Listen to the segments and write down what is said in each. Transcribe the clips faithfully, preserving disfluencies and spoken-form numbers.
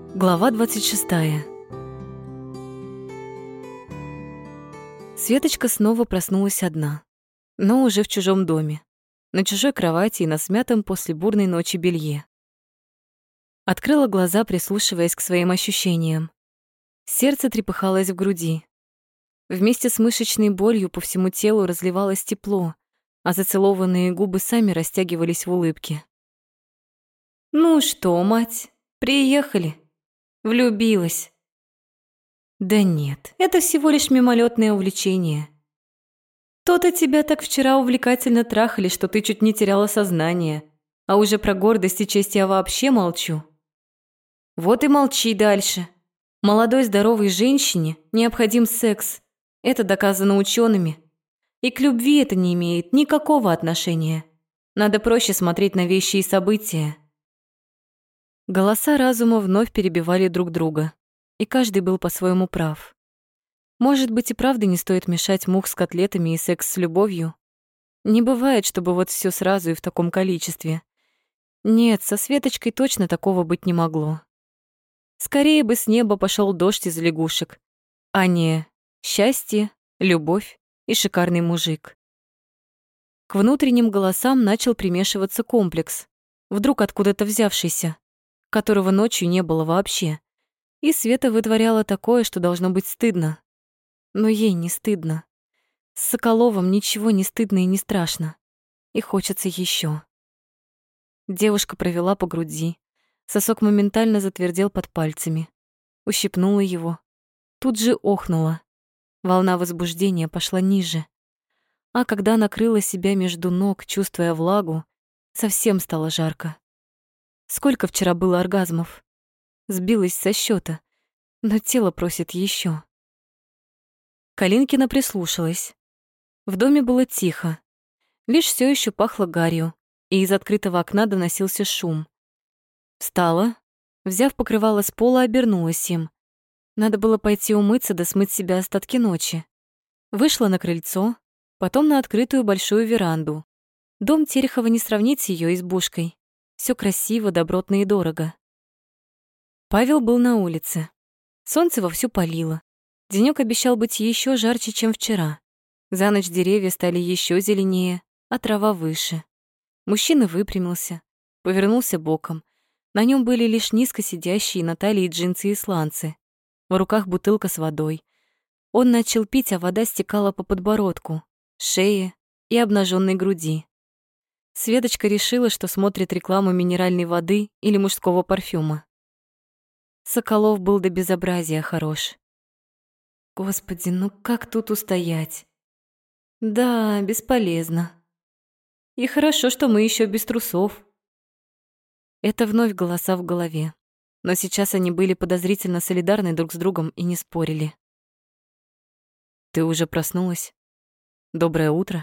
Глава двадцать шестая. Светочка снова проснулась одна, но уже в чужом доме, на чужой кровати и на смятом после бурной ночи белье. Открыла глаза, прислушиваясь к своим ощущениям. Сердце трепыхалось в груди. Вместе с мышечной болью по всему телу разливалось тепло, а зацелованные губы сами растягивались в улыбке. «Ну что, мать, приехали? Влюбилась?» «Да нет, это всего лишь мимолетное увлечение. То-то тебя так вчера увлекательно трахали, что ты чуть не теряла сознание, а уже про гордость и честь я вообще молчу. Вот и молчи дальше. Молодой здоровой женщине необходим секс. Это доказано учеными. И к любви это не имеет никакого отношения. Надо проще смотреть на вещи и события». Голоса разума вновь перебивали друг друга, и каждый был по-своему прав. Может быть, и правда не стоит мешать мух с котлетами и секс с любовью? Не бывает, чтобы вот все сразу и в таком количестве. Нет, со Светочкой точно такого быть не могло. Скорее бы с неба пошел дождь из лягушек, а не счастье, любовь и шикарный мужик. К внутренним голосам начал примешиваться комплекс, вдруг откуда-то взявшийся, которого ночью не было вообще. И Света вытворяла такое, что должно быть стыдно. Но ей не стыдно. С Соколовым ничего не стыдно и не страшно. И хочется еще. Девушка провела по груди. Сосок моментально затвердел под пальцами. Ущипнула его. Тут же охнула. Волна возбуждения пошла ниже. А когда накрыла себя между ног, чувствуя влагу, совсем стало жарко. Сколько вчера было оргазмов? Сбилась со счета, но тело просит еще. Калинкина прислушалась. В доме было тихо. Лишь все еще пахло гарью, и из открытого окна доносился шум. Встала, взяв покрывало с пола, обернулась им. Надо было пойти умыться да смыть с себя остатки ночи. Вышла на крыльцо, потом на открытую большую веранду. Дом Терехова не сравнить с ее избушкой. Все красиво, добротно и дорого. Павел был на улице. Солнце вовсю палило. Денёк обещал быть еще жарче, чем вчера. За ночь деревья стали еще зеленее, а трава выше. Мужчина выпрямился, повернулся боком. На нем были лишь низко сидящие на талии джинсы и сланцы. В руках бутылка с водой. Он начал пить, а вода стекала по подбородку, шее и обнаженной груди. Светочка решила, что смотрит рекламу минеральной воды или мужского парфюма. Соколов был до безобразия хорош. Господи, ну как тут устоять? Да, бесполезно. И хорошо, что мы еще без трусов. Это вновь голоса в голове. Но сейчас они были подозрительно солидарны друг с другом и не спорили. «Ты уже проснулась? Доброе утро».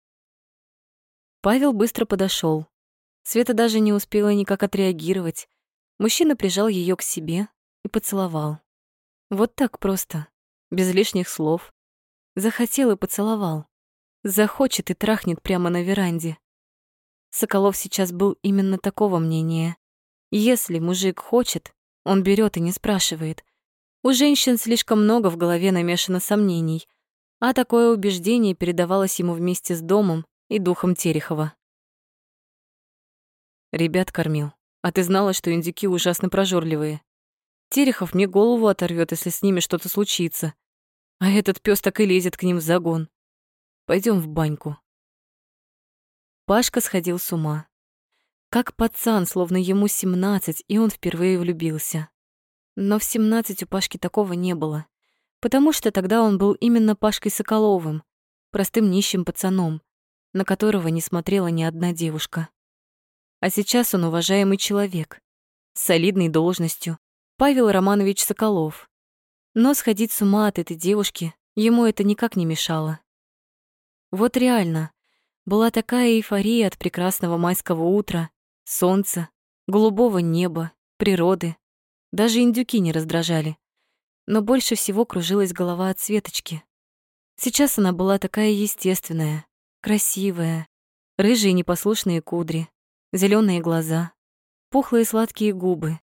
Павел быстро подошел. Света даже не успела никак отреагировать. Мужчина прижал ее к себе и поцеловал. Вот так просто, без лишних слов. Захотел и поцеловал. Захочет и трахнет прямо на веранде. Соколов сейчас был именно такого мнения. Если мужик хочет, он берет и не спрашивает. У женщин слишком много в голове намешано сомнений, а такое убеждение передавалось ему вместе с домом и духом Терехова. «Ребят кормил. А ты знала, что индюки ужасно прожорливые? Терехов мне голову оторвет, если с ними что-то случится. А этот пес так и лезет к ним в загон. Пойдем в баньку». Пашка сходил с ума. Как пацан, словно ему семнадцать, и он впервые влюбился. Но в семнадцать у Пашки такого не было, потому что тогда он был именно Пашкой Соколовым, простым нищим пацаном, на которого не смотрела ни одна девушка. А сейчас он уважаемый человек, с солидной должностью, Павел Романович Соколов. Но сходить с ума от этой девушки ему это никак не мешало. Вот реально, была такая эйфория от прекрасного майского утра, солнца, голубого неба, природы. Даже индюки не раздражали. Но больше всего кружилась голова от Светочки. Сейчас она была такая естественная, красивая, рыжие непослушные кудри, зеленые глаза, пухлые сладкие губы.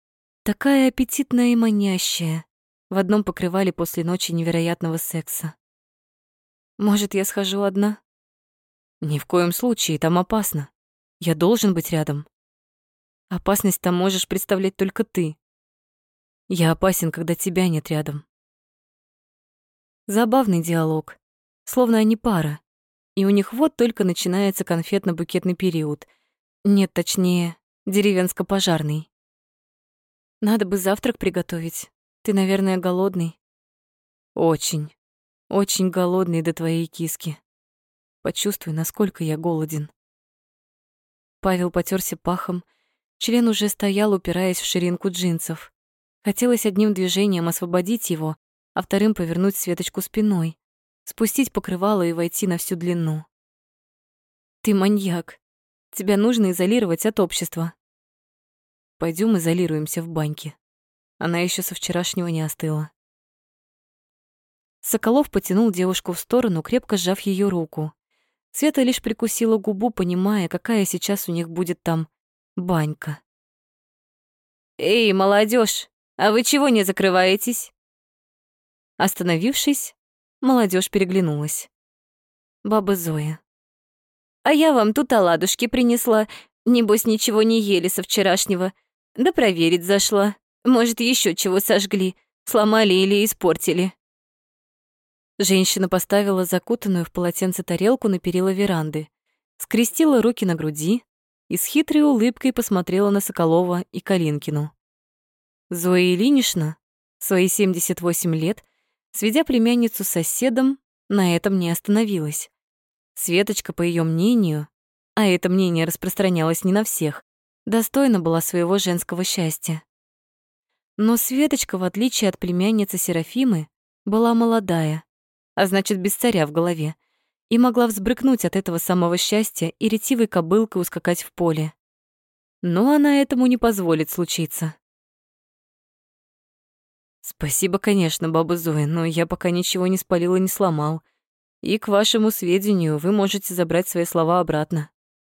такая аппетитная и манящая, в одном покрывале после ночи невероятного секса. Может, я схожу одна? Ни в коем случае, там опасно. Я должен быть рядом. Опасность там можешь представлять только ты. Я опасен, когда тебя нет рядом. Забавный диалог, словно они пара, и у них вот только начинается конфетно-букетный период. Нет, точнее, деревенско-пожарный. Надо бы завтрак приготовить. Ты, наверное, голодный. Очень, очень голодный до твоей киски. Почувствуй, насколько я голоден. Павел потёрся пахом, член уже стоял, упираясь в ширинку джинсов. Хотелось одним движением освободить его, а вторым повернуть Светочку спиной, спустить покрывало и войти на всю длину. Ты маньяк. Тебя нужно изолировать от общества. Пойдём изолируемся в баньке. Она ещё со вчерашнего не остыла. Соколов потянул девушку в сторону, крепко сжав её руку. Света лишь прикусила губу, понимая, какая сейчас у них будет там банька. «Эй, молодежь, а вы чего не закрываетесь?» Остановившись, молодежь переглянулась. Баба Зоя. «А я вам тут оладушки принесла. Небось, ничего не ели со вчерашнего. Да проверить зашла. Может, еще чего сожгли, сломали или испортили». Женщина поставила закутанную в полотенце тарелку на перила веранды, скрестила руки на груди и с хитрой улыбкой посмотрела на Соколова и Калинкину. Зоя Ильинична, свои семьдесят восемь лет, сведя племянницу с соседом, на этом не остановилась. Светочка, по ее мнению, а это мнение распространялось не на всех, достойна была своего женского счастья. Но Светочка, в отличие от племянницы Серафимы, была молодая, а значит, без царя в голове, и могла взбрыкнуть от этого самого счастья и ретивой кобылкой ускакать в поле. Но она этому не позволит случиться. «Спасибо, конечно, баба Зоя, но я пока ничего не спалил и не сломал. И, к вашему сведению, вы можете забрать свои слова обратно».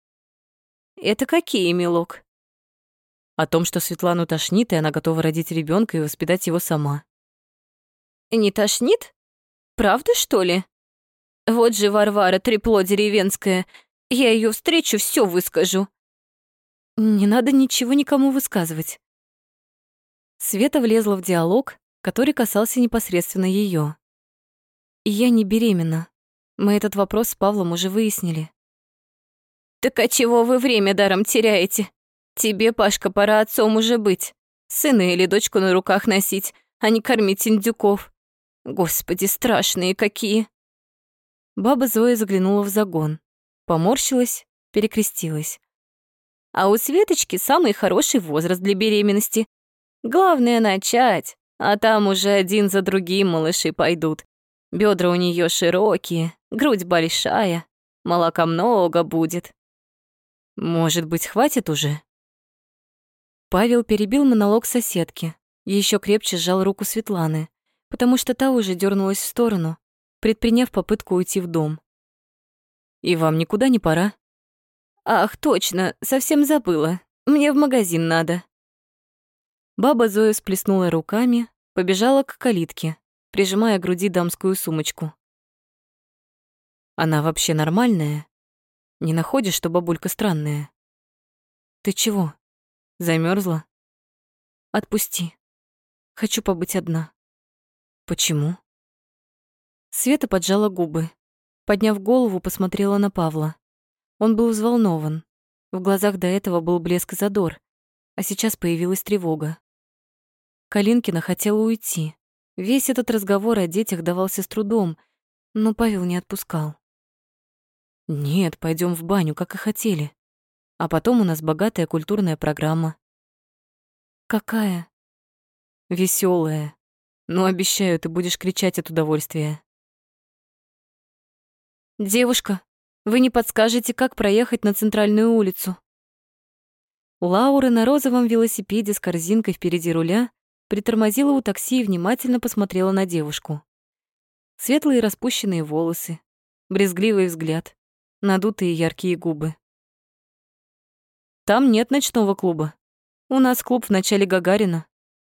«Это какие, милок?» «О том, что Светлану тошнит, и она готова родить ребенка и воспитать его сама». «Не тошнит? Правда, что ли? Вот же Варвара, трепло деревенское. Я ее встречу, все выскажу». «Не надо ничего никому высказывать». Света влезла в диалог, который касался непосредственно ее. «Я не беременна. Мы этот вопрос с Павлом уже выяснили». «Так а чего вы время даром теряете? Тебе, Пашка, пора отцом уже быть. Сына или дочку на руках носить, а не кормить индюков. Господи, страшные какие!» Баба Зоя заглянула в загон, поморщилась, перекрестилась. «А у Светочки самый хороший возраст для беременности. Главное начать, а там уже один за другим малыши пойдут. Бедра у нее широкие, грудь большая, молока много будет». «Может быть, хватит уже?» Павел перебил монолог соседки, еще крепче сжал руку Светланы, потому что та уже дернулась в сторону, предприняв попытку уйти в дом. «И вам никуда не пора?» «Ах, точно, совсем забыла. Мне в магазин надо». Баба Зоя сплеснула руками, побежала к калитке, прижимая к груди дамскую сумочку. «Она вообще нормальная? Не находишь, что бабулька странная?» «Ты чего? Замерзла? Отпусти. Хочу побыть одна». «Почему?» Света поджала губы. Подняв голову, посмотрела на Павла. Он был взволнован. В глазах до этого был блеск и задор, а сейчас появилась тревога. Калинкина хотела уйти. Весь этот разговор о детях давался с трудом, но Павел не отпускал. «Нет, пойдем в баню, как и хотели. А потом у нас богатая культурная программа». «Какая?» «Весёлая. Но обещаю, ты будешь кричать от удовольствия». «Девушка, вы не подскажете, как проехать на центральную улицу?» Лаура на розовом велосипеде с корзинкой впереди руля притормозила у такси и внимательно посмотрела на девушку. Светлые распущенные волосы, брезгливый взгляд, надутые яркие губы. «Там нет ночного клуба. У нас клуб в начале Гагарина.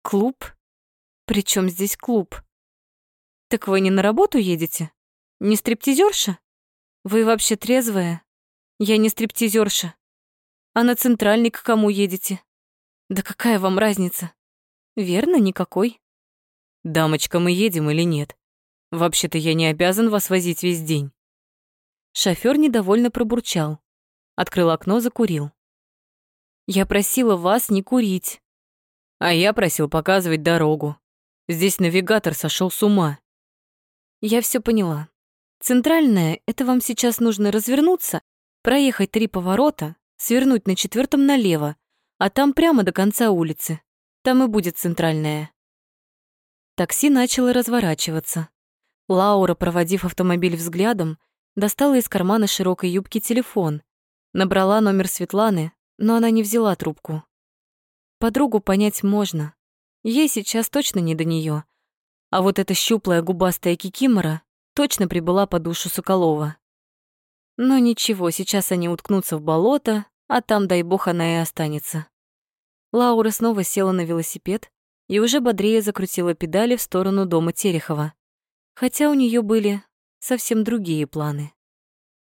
Клуб? Причем здесь клуб? Так вы не на работу едете? Не стриптизерша? Вы вообще трезвая? Я не стриптизерша. А на центральный к кому едете? Да какая вам разница? Верно, никакой. Дамочка, мы едем или нет? Вообще-то я не обязан вас возить весь день. Шофёр недовольно пробурчал. Открыл окно, закурил. Я просила вас не курить. А я просил показывать дорогу. Здесь навигатор сошел с ума. Я все поняла. Центральная — это вам сейчас нужно развернуться, проехать три поворота, свернуть на четвертом налево, а там прямо до конца улицы. Там и будет центральная. Такси начало разворачиваться. Лаура, проводив автомобиль взглядом, достала из кармана широкой юбки телефон, набрала номер Светланы, но она не взяла трубку. Подругу понять можно. Ей сейчас точно не до неё. А вот эта щуплая губастая кикимора точно прибыла по душу Соколова. Но ничего, сейчас они уткнутся в болото, а там, дай бог, она и останется. Лаура снова села на велосипед и уже бодрее закрутила педали в сторону дома Терехова. Хотя у неё были совсем другие планы.